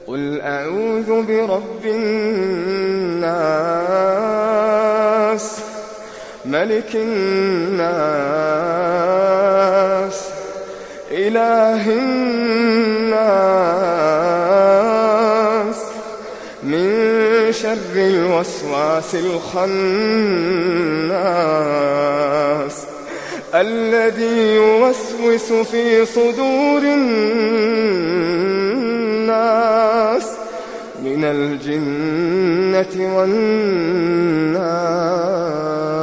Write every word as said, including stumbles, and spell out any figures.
قل أعوذ برب الناس ملك الناس إله الناس من شر الوسواس الخناس الذي يوسوس في صدور الناس من الجنة والناس.